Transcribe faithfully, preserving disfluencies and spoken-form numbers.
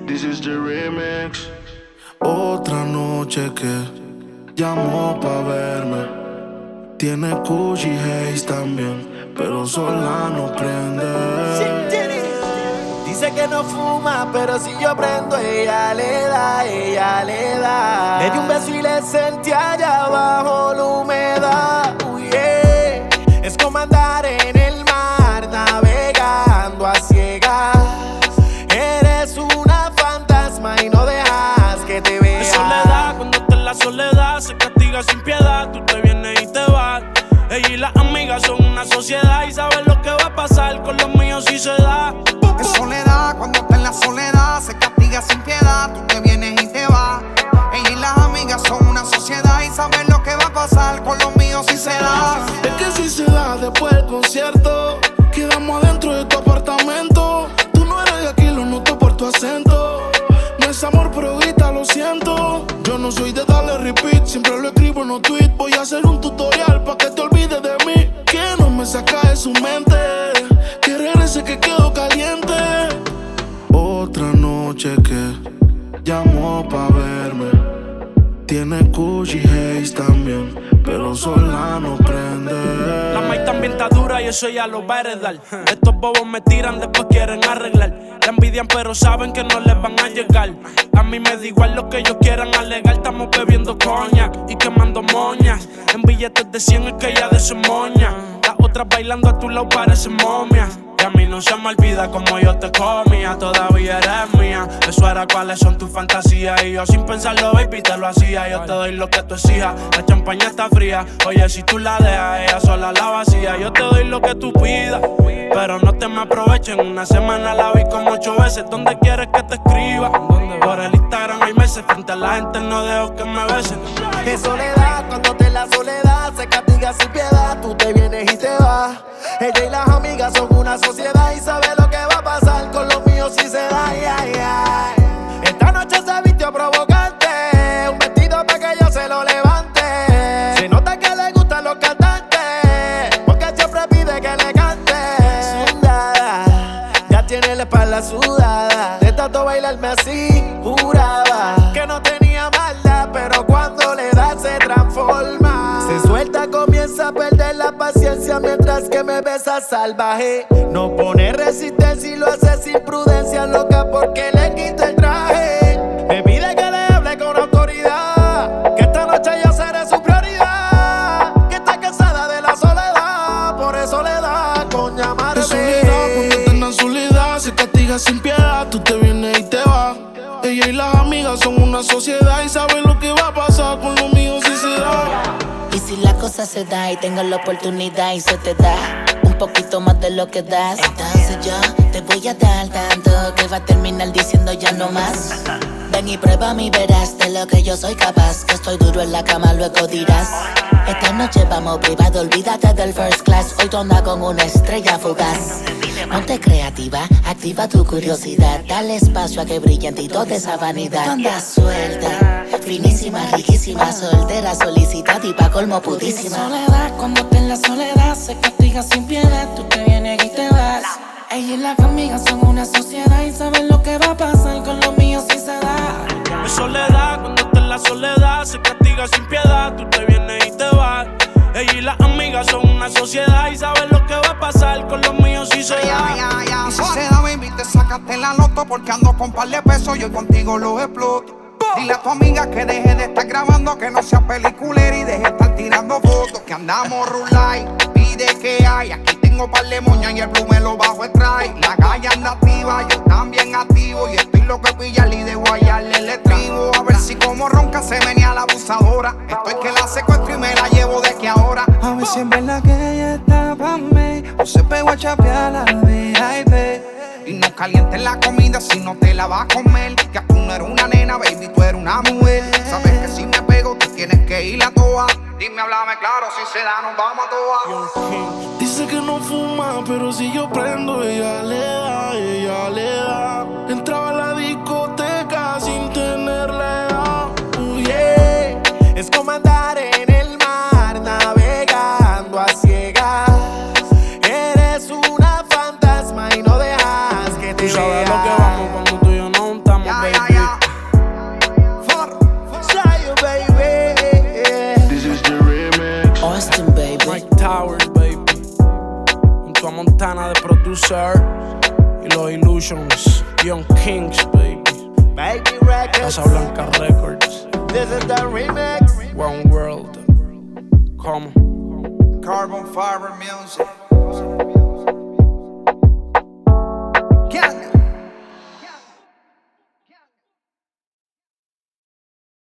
This is the remix. Otra noche que llamó pa' verme. Tiene Gucci Haze también, pero sola no prende. Dice que no fuma, pero si yo prendo, ella le da, ella le da. Le di un beso y le sentí allá abajo la humedad. Uh, yeah. Es como andar en el mar, navegando a ciegas. Eres una fantasma y no dejas que te vea. Es soledad, cuando está en la soledad se castiga sin piedad. Tú te vienes y te vas. Ella y las amigas son una sociedad y saben lo que va a pasar con los míos si se da. Es soledad, cuando está en la soledad se castiga sin piedad. Tú te vienes y te vas. Ella y las amigas son una sociedad y saben lo que va a pasar con los míos si se da. Es que si se da después del concierto, quedamos adentro de tu apartamento. Tú no eres de aquí, lo noto por tu acento. No es amor, pero grita, lo siento. Yo no soy de darle repeat, siempre lo escribo en los tweets. Voy a hacer un tutorial pa' que te olvides de mí. Que no me saca de su mente, que regrese que quedo caliente. Otra noche que llamó pa' verme. Tiene Gucci Haze también, pero sola no prende. La maíz también está dura y eso ya lo va a heredar. Estos bobos me tiran, después quieren arreglar. La envidian pero saben que no les van a llegar. A mí me da igual lo que ellos quieran alegar. Estamos bebiendo coña y quemando moñas. En billetes de cien es que ella de su moña. Las otras bailando a tu lado parecen momias. Y a mí no se me olvida como yo te comía. Todavía eres mía. Eso era cuáles son tus fantasías. Y yo sin pensarlo, baby, te lo hacía. Yo te doy lo que tú exijas. La champaña está fría. Oye, si tú la dejas, ella sola la vacía. Yo te doy lo que tú pidas, pero no te me aprovechen. Una semana la vi como ocho veces. ¿Dónde quieres que te escriba? Por el Instagram hay meses. Frente a la gente no dejo que me besen. Es soledad, cuando está en la soledad se castiga sin piedad. Tú te vienes y te vas. Ella y las amigas son una sociedad y sabe lo que va a pasar con los míos si se da. Ay, ay, ay. Esta noche se vistió provocante, un vestido para que yo se lo levante. Se nota que le gustan los cantantes, porque siempre pide que le cante. Sudada, ya tiene la espalda sudada. De tanto bailarme así, juraba que no tenía maldad, pero cuando le da se transforma. Se suelta, comienza a perder la paciencia mientras que me besa salvaje. No pone resistencia y lo hace sin prudencia, loca porque le quita el traje. Me pide que le hable con autoridad, que esta noche yo seré su prioridad. Que está cansada de la soledad, por eso le da con llamarme. Es soledad, cuando está en la soledad se castiga sin piedad. Tú te vienes y te vas. Ella y las amigas son una sociedad y saben lo que va a pasar con los míos si se da. Y si la cosa se da y tengo la oportunidad y se te da un poquito más de lo que das, entonces yo te voy a dar tanto que va a terminar diciendo ya no más. Ven y prueba mi verás de lo que yo soy capaz. Que estoy duro en la cama, luego dirás. Esta noche vamos privado, olvídate del first class. Hoy tú andas con una estrella fugaz. Ponte creativa, activa tu curiosidad. Dale espacio a que brille en ti toda esa vanidad. Tú andas suelta, finísima, riquísima, soltera, solicitada y pa' colmo putísima. Es soledad, cuando está en la soledad se castiga sin piedad. Tú te vienes y te vas. Ella y las amigas son una sociedad y saben lo que va a pasar con los míos si se da. Es soledad, cuando está en la soledad se castiga sin piedad. Tú te vienes y te vas. Ella y las amigas son una sociedad y saben lo que va a pasar con los míos si se da. Y si se da, baby, te sacaste la loto porque ando con par de pesos, yo contigo lo exploto. Dile a tu amiga que deje de estar grabando, que no sea peliculera y deje de estar tirando fotos. Que andamos rulay, pide que hay. Aquí tengo par de moñas y el blue me lo bajo extrae. La calle anda activa, yo también activo. Y estoy loco de pillarle y de guayarle el estribo. A ver si como ronca se venía la abusadora. Estoy que la secuestro y me la llevo de que ahora. A ver si en verdad que ella está pa' mí o se pegó a chapear la V I P. Y no calientes la comida si no te la vas a comer. Que tú no eres una nena, baby, tú eres una mujer. Sabes que si me pego, tú tienes que ir a toa. Dime, háblame claro, si se da, nos vamos a toa. Dice que no fuma, pero si yo prendo, ella le da, ella le da. Entraba a la discoteca sin tenerla edad. Uh, yeah. Es como andar en el mar, navegando a ciegas. Eres una fantasma y no dejas que te Tú sabes vea. lo que vamos cuando tú y yo no estamos. Austin, baby. Mike Towers, baby. Junto a Montana de producer. Y los Illusions. Young Kings, baby. Baby Records. Casa Blanca Records. This is the remix. One World. Como. Carbon Fiber Music.